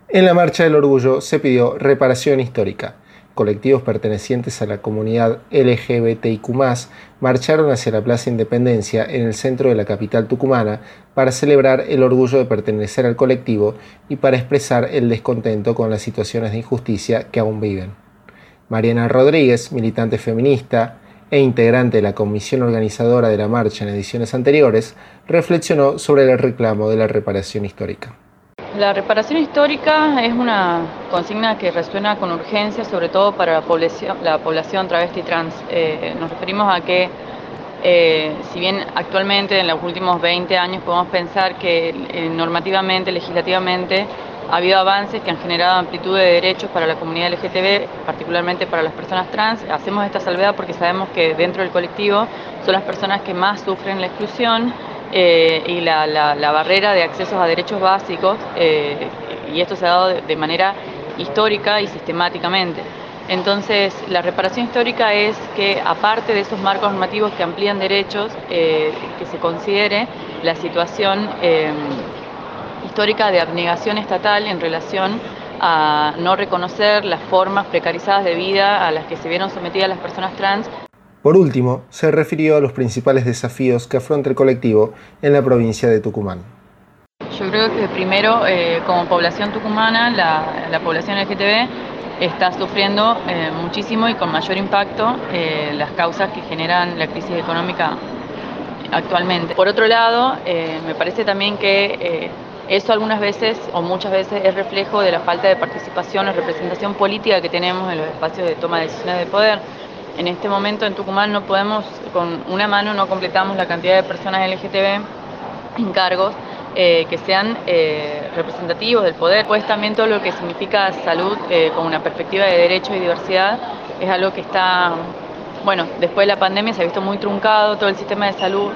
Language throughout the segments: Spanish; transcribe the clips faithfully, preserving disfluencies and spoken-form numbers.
En la Marcha del Orgullo se pidió reparación histórica. Colectivos pertenecientes a la comunidad L G B T I Q más, marcharon hacia la Plaza Independencia en el centro de la capital tucumana para celebrar el orgullo de pertenecer al colectivo y para expresar el descontento con las situaciones de injusticia que aún viven. Mariana Rodríguez, militante feminista e integrante de la comisión organizadora de la marcha en ediciones anteriores, reflexionó sobre el reclamo de la reparación histórica. La reparación histórica es una consigna que resuena con urgencia, sobre todo para la población, la población travesti trans. Eh, nos referimos a que, eh, si bien actualmente en los últimos veinte años podemos pensar que eh, normativamente, legislativamente, ha habido avances que han generado amplitud de derechos para la comunidad L G B T, particularmente para las personas trans, hacemos esta salvedad porque sabemos que dentro del colectivo son las personas que más sufren la exclusión, Eh, y la, la, la barrera de accesos a derechos básicos, eh, y esto se ha dado de, de manera histórica y sistemáticamente. Entonces, la reparación histórica es que, aparte de esos marcos normativos que amplían derechos, eh, que se considere la situación eh, histórica de abnegación estatal en relación a no reconocer las formas precarizadas de vida a las que se vieron sometidas las personas trans. Por último, se refirió a los principales desafíos que afronta el colectivo en la provincia de Tucumán. Yo creo que primero, eh, como población tucumana, la, la población L G B T está sufriendo eh, muchísimo y con mayor impacto eh, las causas que generan la crisis económica actualmente. Por otro lado, eh, me parece también que eh, eso algunas veces o muchas veces es reflejo de la falta de participación o representación política que tenemos en los espacios de toma de decisiones de poder. En este momento en Tucumán no podemos, con una mano no completamos la cantidad de personas L G B T en cargos eh, que sean eh, representativos del poder. Pues también todo lo que significa salud eh, con una perspectiva de derecho y diversidad es algo que está, bueno, después de la pandemia se ha visto muy truncado todo el sistema de salud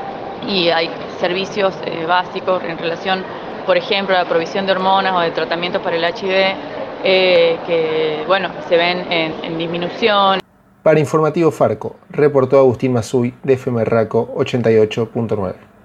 y hay servicios eh, básicos en relación, por ejemplo, a la provisión de hormonas o de tratamientos para el H I V eh, que, bueno, se ven en, en disminución. Para Informativo Farco, reportó Agustín Mazuy de F M Raco ochenta y ocho punto nueve.